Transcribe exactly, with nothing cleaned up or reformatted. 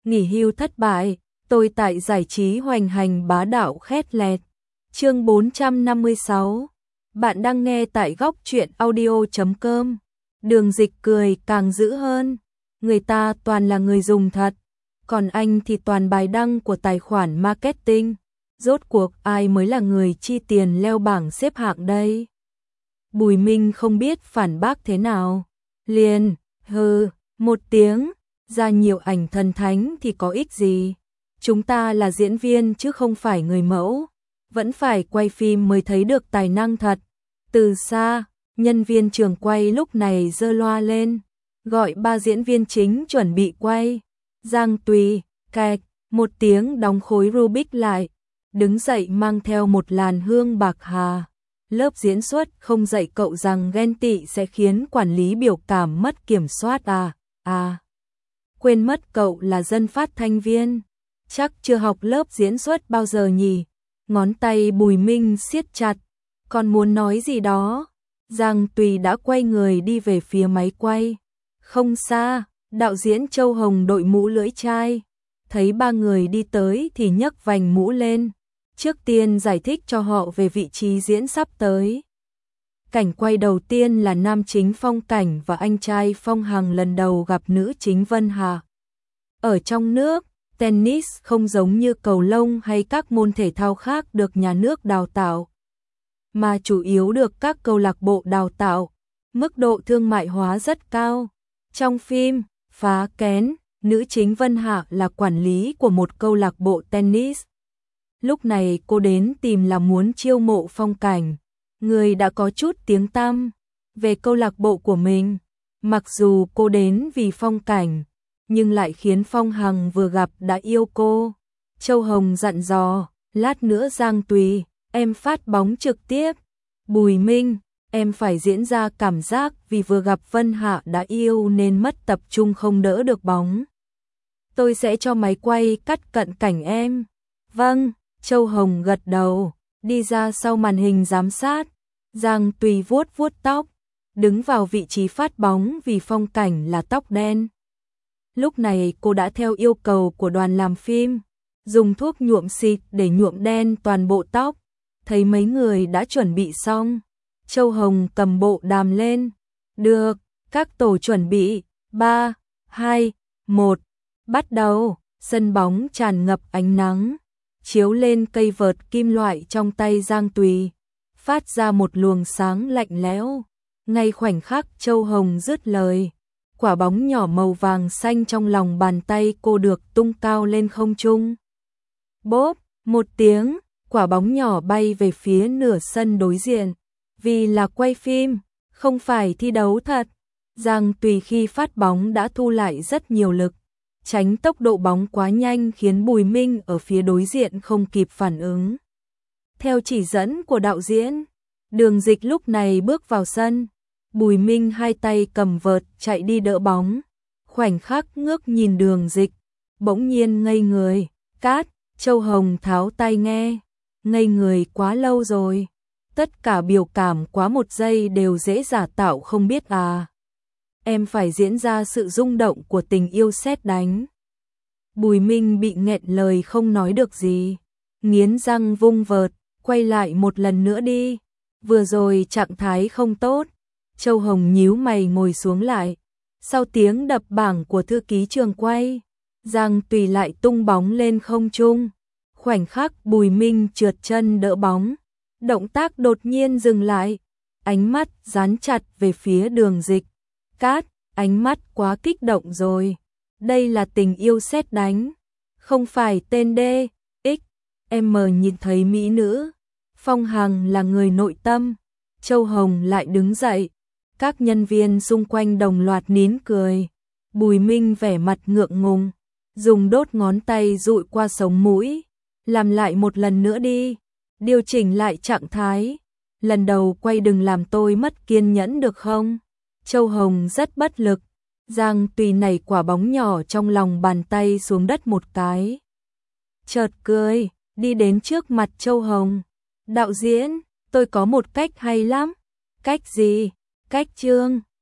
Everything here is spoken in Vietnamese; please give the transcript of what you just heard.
nghỉ hưu thất bại, tôi tại giải trí hoành hành bá đạo khét lẹt. Chương bốn trăm năm mươi sáu. Bạn đang nghe tại góc truyện audio chấm com. Đường Dịch cười càng dữ hơn, người ta toàn là người dùng thật, còn anh thì toàn bài đăng của tài khoản marketing. Rốt cuộc ai mới là người chi tiền leo bảng xếp hạng đây? Bùi Minh không biết phản bác thế nào, liền hừ một tiếng, ra nhiều ảnh thần thánh thì có ích gì? Chúng ta là diễn viên chứ không phải người mẫu, vẫn phải quay phim mới thấy được tài năng thật. Từ xa, nhân viên trường quay lúc này giơ loa lên, gọi ba diễn viên chính chuẩn bị quay. Giang Tùy, cạch, một tiếng đóng khối Rubik lại, đứng dậy mang theo một làn hương bạc hà. Lớp diễn xuất không dạy cậu rằng ghen tị sẽ khiến quản lý biểu cảm mất kiểm soát à, à. Quên mất cậu là dân phát thanh viên, chắc chưa học lớp diễn xuất bao giờ nhỉ? Ngón tay Bùi Minh siết chặt, còn muốn nói gì đó. Giang Tùy đã quay người đi về phía máy quay. Không xa, đạo diễn Châu Hồng đội mũ lưỡi chai, thấy ba người đi tới thì nhấc vành mũ lên, trước tiên giải thích cho họ về vị trí diễn sắp tới. Cảnh quay đầu tiên là nam chính Phong Cảnh và anh trai Phong Hằng lần đầu gặp nữ chính Vân Hà. Ở trong nước, tennis không giống như cầu lông hay các môn thể thao khác được nhà nước đào tạo, mà chủ yếu được các câu lạc bộ đào tạo, mức độ thương mại hóa rất cao. Trong phim Phá Kén, nữ chính Vân Hạ là quản lý của một câu lạc bộ tennis. Lúc này cô đến tìm là muốn chiêu mộ Phong Cảnh, người đã có chút tiếng tăm về câu lạc bộ của mình. Mặc dù cô đến vì Phong Cảnh, nhưng lại khiến Phong Hằng vừa gặp đã yêu cô. Châu Hồng dặn dò, lát nữa Giang Tùy, em phát bóng trực tiếp. Bùi Minh, em phải diễn ra cảm giác vì vừa gặp Vân Hạ đã yêu nên mất tập trung không đỡ được bóng. Tôi sẽ cho máy quay cắt cận cảnh em. Vâng, Châu Hồng gật đầu, đi ra sau màn hình giám sát. Giang Tùy vuốt vuốt tóc, đứng vào vị trí phát bóng vì Phong Cảnh là tóc đen. Lúc này cô đã theo yêu cầu của đoàn làm phim, dùng thuốc nhuộm xịt để nhuộm đen toàn bộ tóc. Thấy mấy người đã chuẩn bị xong, Châu Hồng cầm bộ đàm lên. Được, các tổ chuẩn bị, ba, hai, một, bắt đầu. Sân bóng tràn ngập ánh nắng, chiếu lên cây vợt kim loại trong tay Giang Tùy, phát ra một luồng sáng lạnh lẽo. Ngay khoảnh khắc Châu Hồng dứt lời, quả bóng nhỏ màu vàng xanh trong lòng bàn tay cô được tung cao lên không trung. Bốp, một tiếng, quả bóng nhỏ bay về phía nửa sân đối diện. Vì là quay phim, không phải thi đấu thật, Giang Tùy khi phát bóng đã thu lại rất nhiều lực, tránh tốc độ bóng quá nhanh khiến Bùi Minh ở phía đối diện không kịp phản ứng. Theo chỉ dẫn của đạo diễn, Đường Dịch lúc này bước vào sân. Bùi Minh hai tay cầm vợt chạy đi đỡ bóng, khoảnh khắc ngước nhìn Đường Dịch, bỗng nhiên ngây người. Cát, Châu Hồng tháo tai nghe, ngây người quá lâu rồi, tất cả biểu cảm quá một giây đều dễ giả tạo không biết à. Em phải diễn ra sự rung động của tình yêu sét đánh. Bùi Minh bị nghẹn lời không nói được gì, nghiến răng vung vợt, quay lại một lần nữa đi, vừa rồi trạng thái không tốt. Châu Hồng nhíu mày ngồi xuống lại. Sau tiếng đập bảng của thư ký trường quay, Giang Tùy lại tung bóng lên không trung. Khoảnh khắc Bùi Minh trượt chân đỡ bóng, động tác đột nhiên dừng lại, ánh mắt dán chặt về phía Đường Dịch. Cát, ánh mắt quá kích động rồi, đây là tình yêu sét đánh, không phải tên D, X, M nhìn thấy mỹ nữ. Phong Hằng là người nội tâm. Châu Hồng lại đứng dậy, các nhân viên xung quanh đồng loạt nín cười. Bùi Minh vẻ mặt ngượng ngùng, dùng đốt ngón tay dụi qua sống mũi. Làm lại một lần nữa đi, điều chỉnh lại trạng thái. Lần đầu quay đừng làm tôi mất kiên nhẫn được không? Châu Hồng rất bất lực. Giang Tùy nảy quả bóng nhỏ trong lòng bàn tay xuống đất một cái, chợt cười, đi đến trước mặt Châu Hồng. Đạo diễn, tôi có một cách hay lắm. Cách gì? Cách chương.